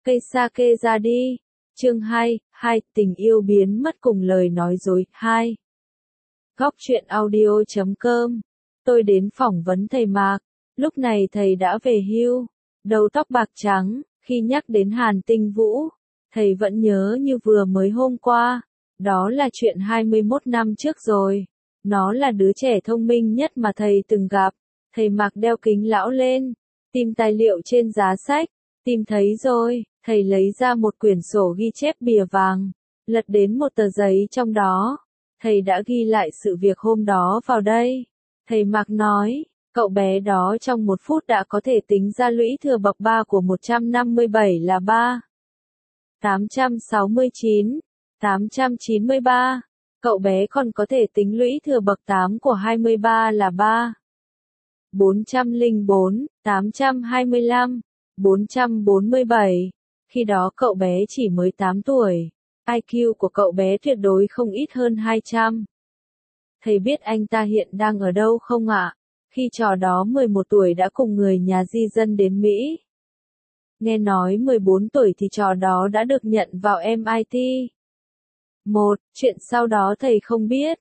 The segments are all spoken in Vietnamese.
Cây sake ra đi. Chương 2, tình yêu biến mất cùng lời nói dối. 2. Góc truyện audio.com. Tôi đến phỏng vấn thầy Mạc. Lúc này thầy đã về hưu, đầu tóc bạc trắng. Khi nhắc đến Hàn Tinh Vũ, thầy vẫn nhớ như vừa mới hôm qua. Đó là chuyện 21 năm trước rồi. Nó là đứa trẻ thông minh nhất mà thầy từng gặp. Thầy Mạc đeo kính lão lên, tìm tài liệu trên giá sách. Tìm thấy rồi, thầy lấy ra một quyển sổ ghi chép bìa vàng, lật đến một tờ giấy trong đó. Thầy đã ghi lại sự việc hôm đó vào đây. Thầy Mạc nói, cậu bé đó trong 1 phút đã có thể tính ra lũy thừa bậc 3 của 157 là 3. 869, 893. Cậu bé còn có thể tính lũy thừa bậc 8 của 23 là 3. 404, 825, 447. Khi đó cậu bé chỉ mới 8 tuổi. IQ của cậu bé tuyệt đối không ít hơn 200. Thầy biết anh ta hiện đang ở đâu không ạ? Khi trò đó 11 tuổi đã cùng người nhà di dân đến Mỹ. Nghe nói 14 tuổi thì trò đó đã được nhận vào MIT. Chuyện sau đó thầy không biết.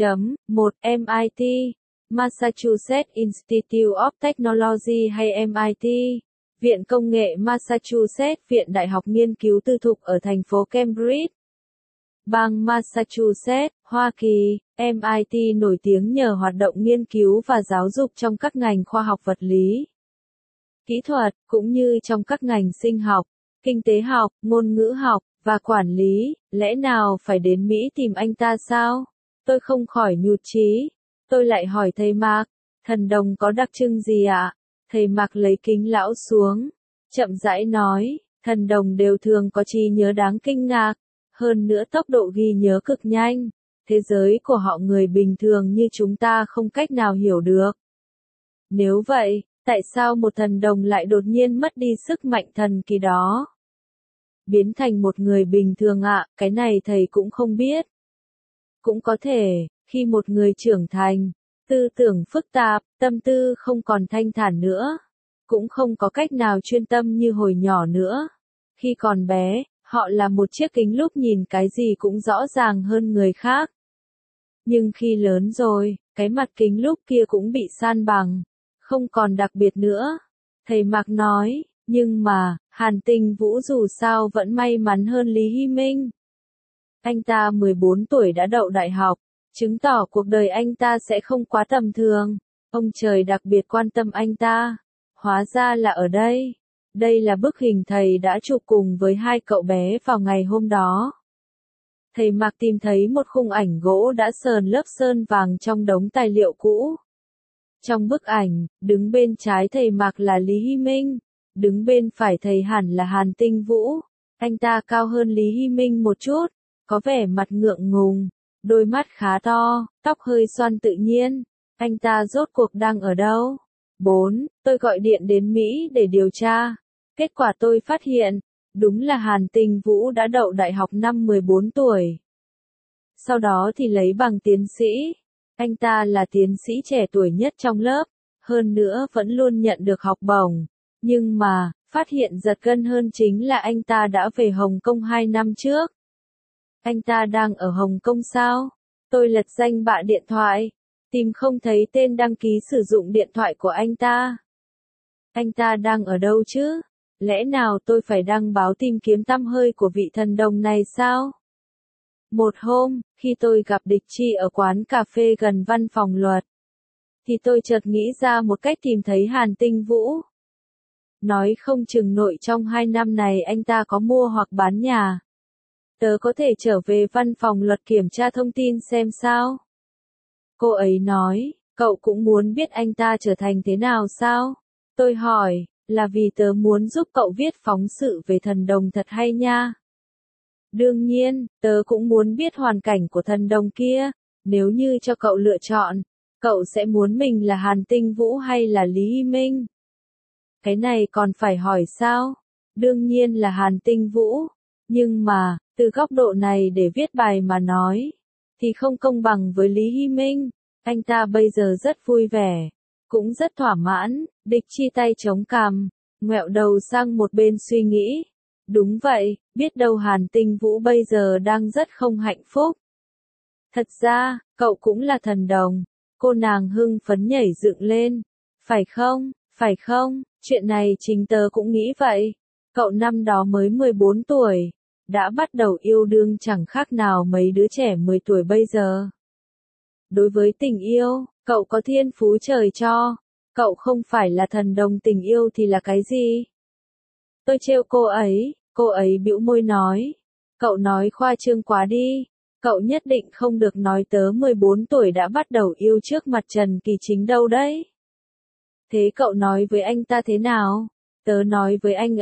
1. MIT, Massachusetts Institute of Technology hay MIT, Viện Công nghệ Massachusetts, Viện Đại học Nghiên cứu tư thục ở thành phố Cambridge, bang Massachusetts, Hoa Kỳ. MIT nổi tiếng nhờ hoạt động nghiên cứu và giáo dục trong các ngành khoa học vật lý, kỹ thuật, cũng như trong các ngành sinh học, kinh tế học, ngôn ngữ học, và quản lý. Lẽ nào phải đến Mỹ tìm anh ta sao? Tôi không khỏi nhụt chí. Tôi lại hỏi thầy Mạc, thần đồng có đặc trưng gì ạ? Thầy Mạc lấy kính lão xuống, chậm rãi nói, thần đồng đều thường có trí nhớ đáng kinh ngạc, hơn nữa tốc độ ghi nhớ cực nhanh. Thế giới của họ người bình thường như chúng ta không cách nào hiểu được. Nếu vậy, tại sao một thần đồng lại đột nhiên mất đi sức mạnh thần kỳ đó? Biến thành một người bình thường ạ, cái này thầy cũng không biết. Cũng có thể, khi một người trưởng thành, tư tưởng phức tạp, tâm tư không còn thanh thản nữa, cũng không có cách nào chuyên tâm như hồi nhỏ nữa. Khi còn bé, họ là một chiếc kính lúp nhìn cái gì cũng rõ ràng hơn người khác. Nhưng khi lớn rồi, cái mặt kính lúp kia cũng bị san bằng, không còn đặc biệt nữa. Thầy Mạc nói, nhưng mà, Hàn Tinh Vũ dù sao vẫn may mắn hơn Lý Hy Minh. Anh ta 14 tuổi đã đậu đại học, chứng tỏ cuộc đời anh ta sẽ không quá tầm thường. Ông trời đặc biệt quan tâm anh ta. Hóa ra là ở đây. Đây là bức hình thầy đã chụp cùng với 2 cậu bé vào ngày hôm đó. Thầy Mạc tìm thấy một khung ảnh gỗ đã sờn lớp sơn vàng trong đống tài liệu cũ. Trong bức ảnh, đứng bên trái thầy Mạc là Lý Hy Minh, đứng bên phải thầy hẳn là Hàn Tinh Vũ. Anh ta cao hơn Lý Hy Minh một chút, có vẻ mặt ngượng ngùng, đôi mắt khá to, tóc hơi xoăn tự nhiên. Anh ta rốt cuộc đang ở đâu? 4. Tôi gọi điện đến Mỹ để điều tra. Kết quả tôi phát hiện, đúng là Hàn Tinh Vũ đã đậu đại học năm 14 tuổi. Sau đó thì lấy bằng tiến sĩ. Anh ta là tiến sĩ trẻ tuổi nhất trong lớp, hơn nữa vẫn luôn nhận được học bổng. Nhưng mà, phát hiện giật gân hơn chính là anh ta đã về Hồng Kông 2 năm trước. Anh ta đang ở Hồng Kông sao? Tôi lật danh bạ điện thoại, tìm không thấy tên đăng ký sử dụng điện thoại của anh ta. Anh ta đang ở đâu chứ? Lẽ nào tôi phải đăng báo tìm kiếm tăm hơi của vị thần đồng này sao? Một hôm, khi tôi gặp Địch Chi ở quán cà phê gần văn phòng luật, thì tôi chợt nghĩ ra một cách tìm thấy Hàn Tinh Vũ. Nói không chừng nội trong 2 năm này anh ta có mua hoặc bán nhà. Tớ có thể trở về văn phòng luật kiểm tra thông tin xem sao? Cô ấy nói, cậu cũng muốn biết anh ta trở thành thế nào sao? Tôi hỏi, là vì tớ muốn giúp cậu viết phóng sự về thần đồng thật hay nha. Đương nhiên, tớ cũng muốn biết hoàn cảnh của thần đồng kia. Nếu như cho cậu lựa chọn, cậu sẽ muốn mình là Hàn Tinh Vũ hay là Lý Hy Minh? Cái này còn phải hỏi sao? Đương nhiên là Hàn Tinh Vũ. Nhưng mà, từ góc độ này để viết bài mà nói, thì không công bằng với Lý Hy Minh. Anh ta bây giờ rất vui vẻ, cũng rất thỏa mãn. Địch Chi tay chống cằm, ngoẹo đầu sang một bên suy nghĩ. Đúng vậy, biết đâu Hàn Tinh Vũ bây giờ đang rất không hạnh phúc. Thật ra, cậu cũng là thần đồng. Cô nàng hưng phấn nhảy dựng lên. Phải không, phải không, chuyện này chính tớ cũng nghĩ vậy. Cậu năm đó mới 14 tuổi, đã bắt đầu yêu đương chẳng khác nào mấy đứa trẻ 10 tuổi bây giờ. Đối với tình yêu, cậu có thiên phú trời cho. Cậu không phải là thần đồng tình yêu thì là cái gì? Tôi trêu cô ấy bĩu môi nói. Cậu nói khoa trương quá đi. Cậu nhất định không được nói tớ 14 tuổi đã bắt đầu yêu trước mặt Trần Kỳ Chính đâu đấy. Thế cậu nói với anh ta thế nào? Tớ nói với anh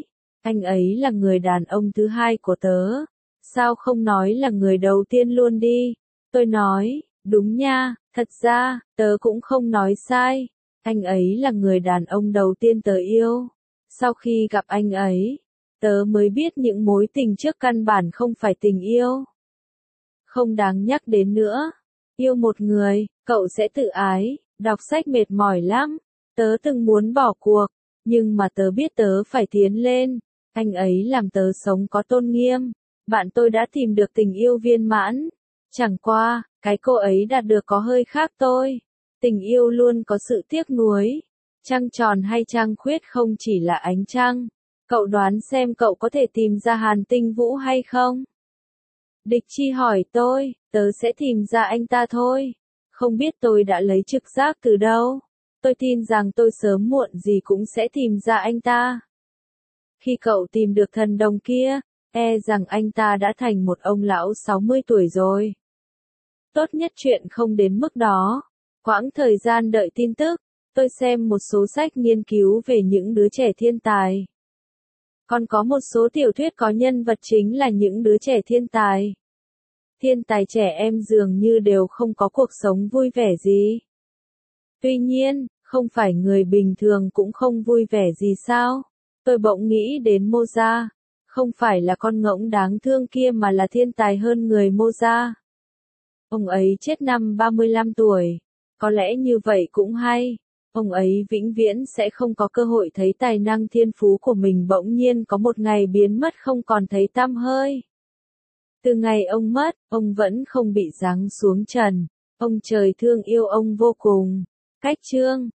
ấy là người đàn ông thứ hai của tớ. Sao không nói là người đầu tiên luôn đi? Tôi nói, đúng nha, thật ra, tớ cũng không nói sai. Anh ấy là người đàn ông đầu tiên tớ yêu. Sau khi gặp anh ấy, tớ mới biết những mối tình trước căn bản không phải tình yêu. Không đáng nhắc đến nữa. Yêu một người, cậu sẽ tự ái, đọc sách mệt mỏi lắm. Tớ từng muốn bỏ cuộc, nhưng mà tớ biết tớ phải tiến lên. Anh ấy làm tớ sống có tôn nghiêm. Bạn tôi đã tìm được tình yêu viên mãn. Chẳng qua, cái cô ấy đạt được có hơi khác tôi. Tình yêu luôn có sự tiếc nuối. Trăng tròn hay trăng khuyết không chỉ là ánh trăng. Cậu đoán xem cậu có thể tìm ra Hàn Tinh Vũ hay không? Địch Chi hỏi tôi, tớ sẽ tìm ra anh ta thôi. Không biết tôi đã lấy trực giác từ đâu. Tôi tin rằng tôi sớm muộn gì cũng sẽ tìm ra anh ta. Khi cậu tìm được thần đồng kia, rằng anh ta đã thành một ông lão 60 tuổi rồi. Tốt nhất chuyện không đến mức đó. Quãng thời gian đợi tin tức, tôi xem một số sách nghiên cứu về những đứa trẻ thiên tài. Còn có một số tiểu thuyết có nhân vật chính là những đứa trẻ thiên tài. Thiên tài trẻ em dường như đều không có cuộc sống vui vẻ gì. Tuy nhiên, không phải người bình thường cũng không vui vẻ gì sao? Tôi bỗng nghĩ đến Mozart. Không phải là con ngỗng đáng thương kia mà là thiên tài hơn người Mozart. Ông ấy chết năm 35 tuổi. Có lẽ như vậy cũng hay. Ông ấy vĩnh viễn sẽ không có cơ hội thấy tài năng thiên phú của mình bỗng nhiên có một ngày biến mất không còn thấy tăm hơi. Từ ngày ông mất, ông vẫn không bị giáng xuống trần. Ông trời thương yêu ông vô cùng. Cách chương